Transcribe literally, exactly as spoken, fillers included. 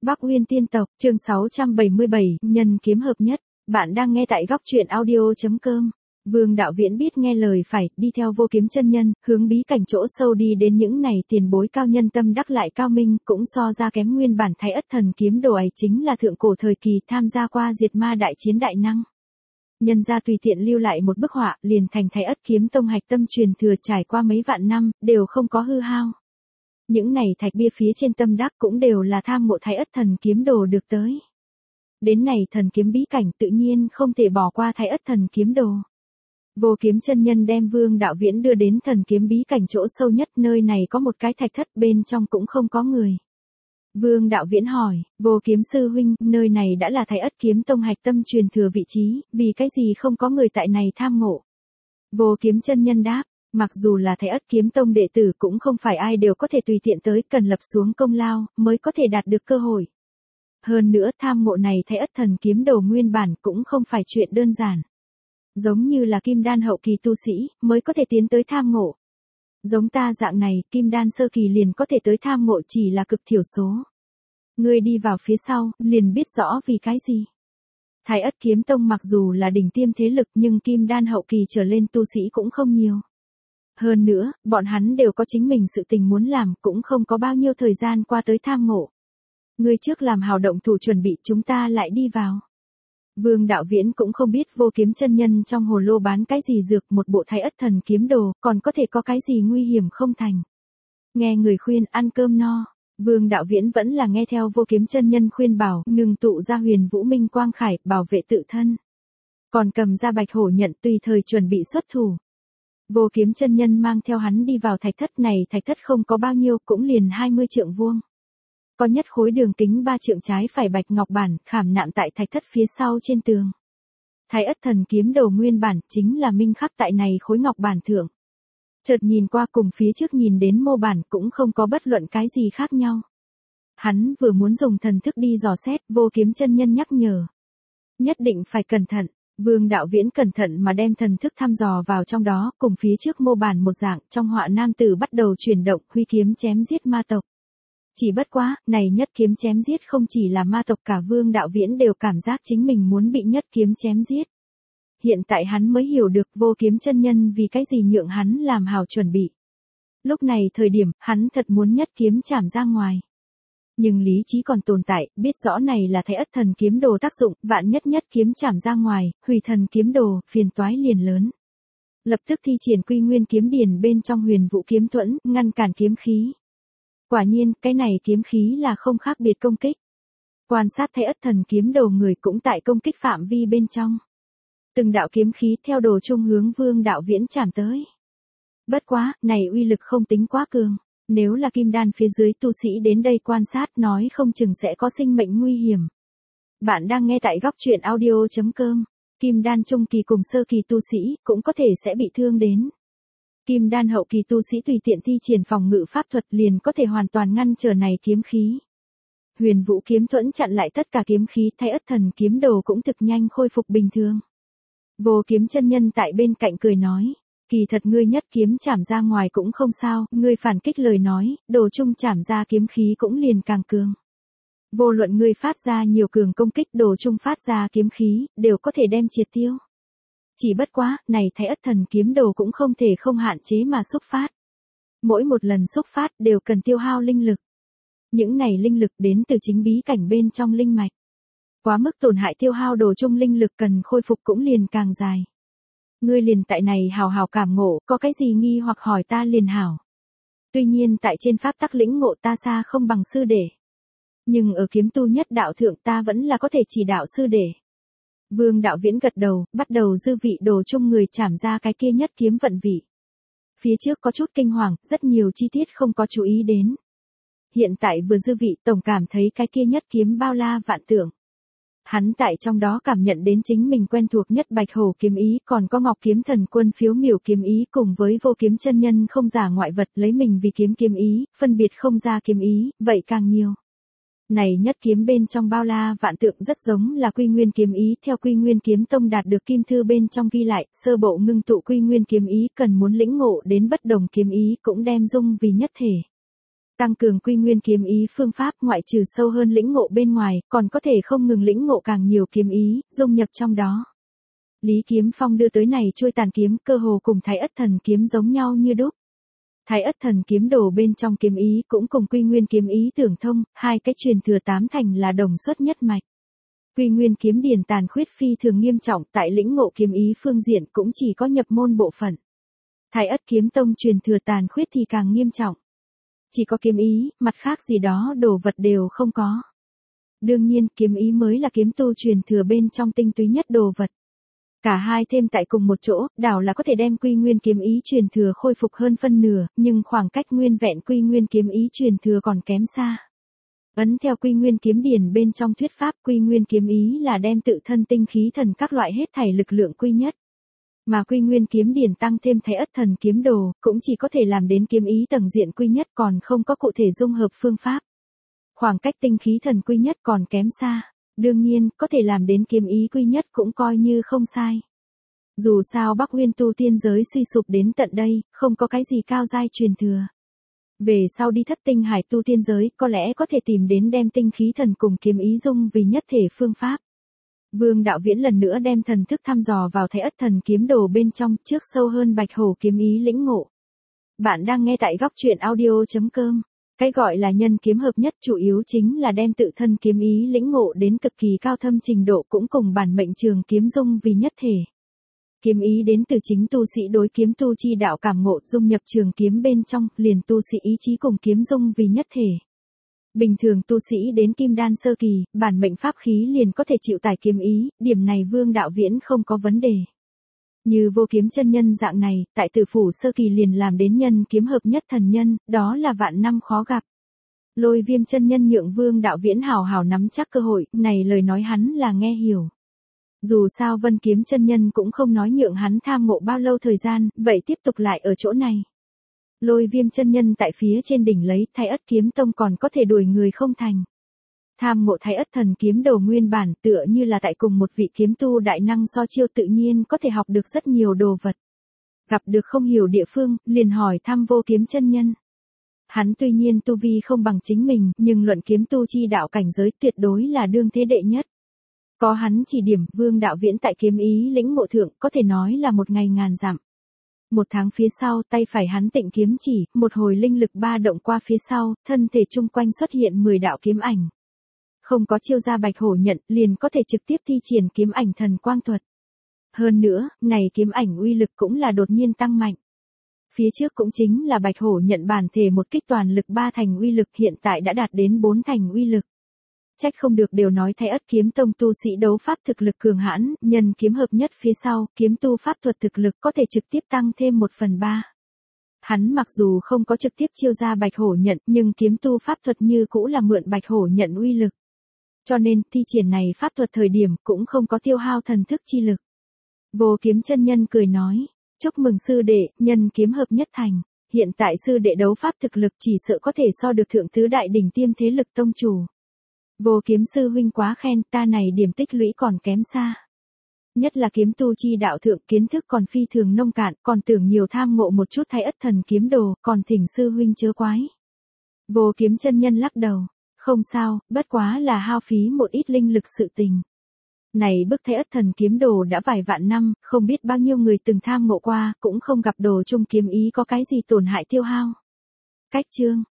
Bắc Uyên Tiên Tộc, chương sáu trăm bảy mươi bảy, nhân kiếm hợp nhất. Bạn đang nghe tại góc truyện audio chấm com. Vương Đạo Viễn biết nghe lời phải, đi theo Vô Kiếm chân nhân, hướng bí cảnh chỗ sâu đi đến những này tiền bối cao nhân tâm đắc lại cao minh, cũng so ra kém nguyên bản Thái Ất Thần Kiếm Đồ ấy chính là thượng cổ thời kỳ tham gia qua diệt ma đại chiến đại năng. Nhân ra tùy tiện lưu lại một bức họa, liền thành Thái Ất Kiếm Tông hạch tâm truyền thừa trải qua mấy vạn năm, đều không có hư hao. Những này thạch bia phía trên tâm đắc cũng đều là tham ngộ Thái Ất Thần Kiếm Đồ được tới. Đến này thần kiếm bí cảnh tự nhiên không thể bỏ qua Thái Ất Thần Kiếm Đồ. Vô Kiếm chân nhân đem Vương Đạo Viễn đưa đến thần kiếm bí cảnh chỗ sâu nhất, nơi này có một cái thạch thất, bên trong cũng không có người. Vương Đạo Viễn hỏi, Vô Kiếm sư huynh, nơi này đã là Thái Ất Kiếm Tông hạch tâm truyền thừa vị trí, vì cái gì không có người tại này tham ngộ? Vô Kiếm chân nhân đáp, mặc dù là Thái Ất Kiếm Tông đệ tử cũng không phải ai đều có thể tùy tiện tới, cần lập xuống công lao, mới có thể đạt được cơ hội. Hơn nữa tham ngộ này Thái Ất Thần Kiếm Đồ nguyên bản cũng không phải chuyện đơn giản. Giống như là kim đan hậu kỳ tu sĩ, mới có thể tiến tới tham ngộ. Giống ta dạng này, kim đan sơ kỳ liền có thể tới tham ngộ chỉ là cực thiểu số. Ngươi đi vào phía sau, liền biết rõ vì cái gì. Thái Ất Kiếm Tông mặc dù là đỉnh tiêm thế lực nhưng kim đan hậu kỳ trở lên tu sĩ cũng không nhiều. Hơn nữa, bọn hắn đều có chính mình sự tình muốn làm, cũng không có bao nhiêu thời gian qua tới tham ngộ. Ngươi trước làm hào động thủ chuẩn bị, chúng ta lại đi vào. Vương Đạo Viễn cũng không biết Vô Kiếm chân nhân trong hồ lô bán cái gì dược, một bộ Thái Ất Thần Kiếm Đồ, còn có thể có cái gì nguy hiểm không thành. Nghe người khuyên ăn cơm no, Vương Đạo Viễn vẫn là nghe theo Vô Kiếm chân nhân khuyên bảo, ngừng tụ ra huyền vũ minh quang khải, bảo vệ tự thân. Còn cầm ra bạch hổ nhận tùy thời chuẩn bị xuất thủ. Vô Kiếm chân nhân mang theo hắn đi vào thạch thất này, thạch thất không có bao nhiêu, cũng liền hai mươi trượng vuông. Có nhất khối đường kính ba trượng trái phải bạch ngọc bản, khảm nạm tại thạch thất phía sau trên tường. Thái Ất Thần Kiếm Đồ nguyên bản chính là minh khắc tại này khối ngọc bản thượng. Chợt nhìn qua cùng phía trước nhìn đến mô bản cũng không có bất luận cái gì khác nhau. Hắn vừa muốn dùng thần thức đi dò xét, Vô Kiếm chân nhân nhắc nhở. Nhất định phải cẩn thận. Vương Đạo Viễn cẩn thận mà đem thần thức thăm dò vào trong đó, cùng phía trước mô bản một dạng, trong họa nam tử bắt đầu chuyển động, huy kiếm chém giết ma tộc. Chỉ bất quá, này nhất kiếm chém giết không chỉ là ma tộc, cả Vương Đạo Viễn đều cảm giác chính mình muốn bị nhất kiếm chém giết. Hiện tại hắn mới hiểu được Vô Kiếm chân nhân vì cái gì nhượng hắn làm hào chuẩn bị. Lúc này thời điểm, hắn thật muốn nhất kiếm chảm ra ngoài. Nhưng lý trí còn tồn tại, biết rõ này là Thái Ất Thần Kiếm Đồ tác dụng, vạn nhất nhất kiếm chảm ra ngoài, hủy thần kiếm đồ, phiền toái liền lớn. Lập tức thi triển Quy Nguyên Kiếm Điển bên trong Huyền Vũ Kiếm Thuẫn, ngăn cản kiếm khí. Quả nhiên, cái này kiếm khí là không khác biệt công kích. Quan sát Thái Ất Thần Kiếm Đồ người cũng tại công kích phạm vi bên trong. Từng đạo kiếm khí theo đồ trung hướng Vương Đạo Viễn chạm tới. Bất quá, này uy lực không tính quá cường. Nếu là kim đan phía dưới tu sĩ đến đây quan sát, nói không chừng sẽ có sinh mệnh nguy hiểm. Bạn đang nghe tại góc truyện audio chấm com. Kim đan trung kỳ cùng sơ kỳ tu sĩ cũng có thể sẽ bị thương đến. Kim đan hậu kỳ tu sĩ tùy tiện thi triển phòng ngự pháp thuật liền có thể hoàn toàn ngăn trở này kiếm khí. Huyền Vũ Kiếm Thuẫn chặn lại tất cả kiếm khí, Thái Ất Thần Kiếm Đồ cũng thực nhanh khôi phục bình thường. Vô Kiếm chân nhân tại bên cạnh cười nói, kỳ thật ngươi nhất kiếm chảm ra ngoài cũng không sao, ngươi phản kích lời nói, đồ trung chảm ra kiếm khí cũng liền càng cường. Vô luận ngươi phát ra nhiều cường công kích, đồ trung phát ra kiếm khí, đều có thể đem triệt tiêu. Chỉ bất quá, này Thái Ất Thần Kiếm Đồ cũng không thể không hạn chế mà xúc phát. Mỗi một lần xúc phát đều cần tiêu hao linh lực. Những này linh lực đến từ chính bí cảnh bên trong linh mạch. Quá mức tổn hại tiêu hao đồ trung linh lực cần khôi phục cũng liền càng dài. Ngươi liền tại này hào hào cảm ngộ, có cái gì nghi hoặc hỏi ta liền hảo. Tuy nhiên tại trên pháp tắc lĩnh ngộ ta xa không bằng sư đệ. Nhưng ở kiếm tu nhất đạo thượng ta vẫn là có thể chỉ đạo sư đệ. Vương Đạo Viễn gật đầu, bắt đầu dư vị đồ chung người chảm ra cái kia nhất kiếm vận vị. Phía trước có chút kinh hoàng, rất nhiều chi tiết không có chú ý đến. Hiện tại vừa dư vị tổng cảm thấy cái kia nhất kiếm bao la vạn tượng. Hắn tại trong đó cảm nhận đến chính mình quen thuộc nhất Bạch Hổ kiếm ý, còn có Ngọc Kiếm Thần Quân phiếu miểu kiếm ý, cùng với Vô Kiếm chân nhân không giả ngoại vật lấy mình vì kiếm kiếm ý, phân biệt không ra kiếm ý, vậy càng nhiều. Này nhất kiếm bên trong bao la vạn tượng rất giống là Quy Nguyên kiếm ý, theo Quy Nguyên Kiếm Tông đạt được kim thư bên trong ghi lại, sơ bộ ngưng tụ Quy Nguyên kiếm ý cần muốn lĩnh ngộ đến bất đồng kiếm ý cũng đem dung vì nhất thể. Tăng cường quy nguyên kiếm ý phương pháp ngoại trừ sâu hơn lĩnh ngộ bên ngoài, còn có thể không ngừng lĩnh ngộ càng nhiều kiếm ý, dung nhập trong đó. Lý Kiếm Phong đưa tới này trôi tàn kiếm cơ hồ cùng Thái Ất Thần kiếm giống nhau như đúc. Thái Ất Thần kiếm đồ bên trong kiếm ý cũng cùng quy nguyên kiếm ý tưởng thông, hai cái truyền thừa tám thành là đồng xuất nhất mạch. Quy nguyên kiếm điển tàn khuyết phi thường nghiêm trọng, tại lĩnh ngộ kiếm ý phương diện cũng chỉ có nhập môn bộ phận. Thái Ất kiếm tông truyền thừa tàn khuyết thì càng nghiêm trọng. Chỉ có kiếm ý, mặt khác gì đó đồ vật đều không có. Đương nhiên, kiếm ý mới là kiếm tu truyền thừa bên trong tinh túy nhất đồ vật. Cả hai thêm tại cùng một chỗ, đảo là có thể đem quy nguyên kiếm ý truyền thừa khôi phục hơn phân nửa, nhưng khoảng cách nguyên vẹn quy nguyên kiếm ý truyền thừa còn kém xa. Ấn theo quy nguyên kiếm điển bên trong thuyết pháp, quy nguyên kiếm ý là đem tự thân tinh khí thần các loại hết thảy lực lượng quy nhất. Mà quy nguyên kiếm điển tăng thêm Thái Ất Thần kiếm đồ, cũng chỉ có thể làm đến kiếm ý tầng diện quy nhất, còn không có cụ thể dung hợp phương pháp. Khoảng cách tinh khí thần quy nhất còn kém xa. Đương nhiên, có thể làm đến kiếm ý quy nhất cũng coi như không sai. Dù sao Bắc Nguyên tu tiên giới suy sụp đến tận đây, không có cái gì cao giai truyền thừa. Về sau đi thất tinh hải tu tiên giới, có lẽ có thể tìm đến đem tinh khí thần cùng kiếm ý dung vì nhất thể phương pháp. Vương Đạo Viễn lần nữa đem thần thức thăm dò vào Thái Ất Thần kiếm đồ bên trong, trước sâu hơn Bạch Hổ kiếm ý lĩnh ngộ. Bạn đang nghe tại góc truyện audio chấm com. Cái gọi là nhân kiếm hợp nhất chủ yếu chính là đem tự thân kiếm ý lĩnh ngộ đến cực kỳ cao thâm trình độ, cũng cùng bản mệnh trường kiếm dung vì nhất thể. Kiếm ý đến từ chính tu sĩ đối kiếm tu chi đạo cảm ngộ, dung nhập trường kiếm bên trong, liền tu sĩ ý chí cùng kiếm dung vì nhất thể. Bình thường tu sĩ đến kim đan sơ kỳ, bản mệnh pháp khí liền có thể chịu tải kiếm ý, điểm này Vương Đạo Viễn không có vấn đề. Như Vô Kiếm chân nhân dạng này, tại Tử phủ sơ kỳ liền làm đến nhân kiếm hợp nhất thần nhân, đó là vạn năm khó gặp. Lôi Viêm chân nhân nhượng Vương Đạo Viễn hào hào nắm chắc cơ hội, này lời nói hắn là nghe hiểu. Dù sao Vân Kiếm chân nhân cũng không nói nhượng hắn tham ngộ bao lâu thời gian, vậy tiếp tục lại ở chỗ này. Lôi Viêm chân nhân tại phía trên đỉnh lấy, Thái Ất kiếm tông còn có thể đuổi người không thành. Tham ngộ Thái Ất Thần kiếm đồ nguyên bản, tựa như là tại cùng một vị kiếm tu đại năng so chiêu, tự nhiên có thể học được rất nhiều đồ vật. Gặp được không hiểu địa phương, liền hỏi thăm Vô Kiếm chân nhân. Hắn tuy nhiên tu vi không bằng chính mình, nhưng luận kiếm tu chi đạo cảnh giới tuyệt đối là đương thế đệ nhất. Có hắn chỉ điểm, Vương Đạo Viễn tại kiếm ý lĩnh ngộ thượng có thể nói là một ngày ngàn dặm. Một tháng phía sau, tay phải hắn tịnh kiếm chỉ, một hồi linh lực ba động qua phía sau, thân thể chung quanh xuất hiện mười đạo kiếm ảnh. Không có chiêu ra Bạch Hổ nhận, liền có thể trực tiếp thi triển kiếm ảnh thần quang thuật. Hơn nữa, này kiếm ảnh uy lực cũng là đột nhiên tăng mạnh. Phía trước cũng chính là Bạch Hổ nhận bản thể một kích toàn lực ba thành uy lực, hiện tại đã đạt đến bốn thành uy lực. Trách không được đều nói Thái Ất kiếm tông tu sĩ đấu pháp thực lực cường hãn, nhân kiếm hợp nhất phía sau, kiếm tu pháp thuật thực lực có thể trực tiếp tăng thêm một phần ba. Hắn mặc dù không có trực tiếp chiêu ra Bạch Hổ nhận, nhưng kiếm tu pháp thuật như cũ là mượn Bạch Hổ nhận uy lực. Cho nên, thi triển này pháp thuật thời điểm cũng không có tiêu hao thần thức chi lực. Vô Kiếm chân nhân cười nói, chúc mừng sư đệ, nhân kiếm hợp nhất thành. Hiện tại sư đệ đấu pháp thực lực chỉ sợ có thể so được thượng tứ đại đỉnh tiêm thế lực tông chủ. Vô Kiếm sư huynh quá khen, ta này điểm tích lũy còn kém xa. Nhất là kiếm tu chi đạo thượng, kiến thức còn phi thường nông cạn, còn tưởng nhiều tham ngộ một chút Thái Ất Thần kiếm đồ, còn thỉnh sư huynh chớ quái. Vô Kiếm chân nhân lắc đầu, không sao, bất quá là hao phí một ít linh lực sự tình. Này bức Thái Ất Thần kiếm đồ đã vài vạn năm, không biết bao nhiêu người từng tham ngộ qua, cũng không gặp đồ chung kiếm ý có cái gì tổn hại tiêu hao. Cách chương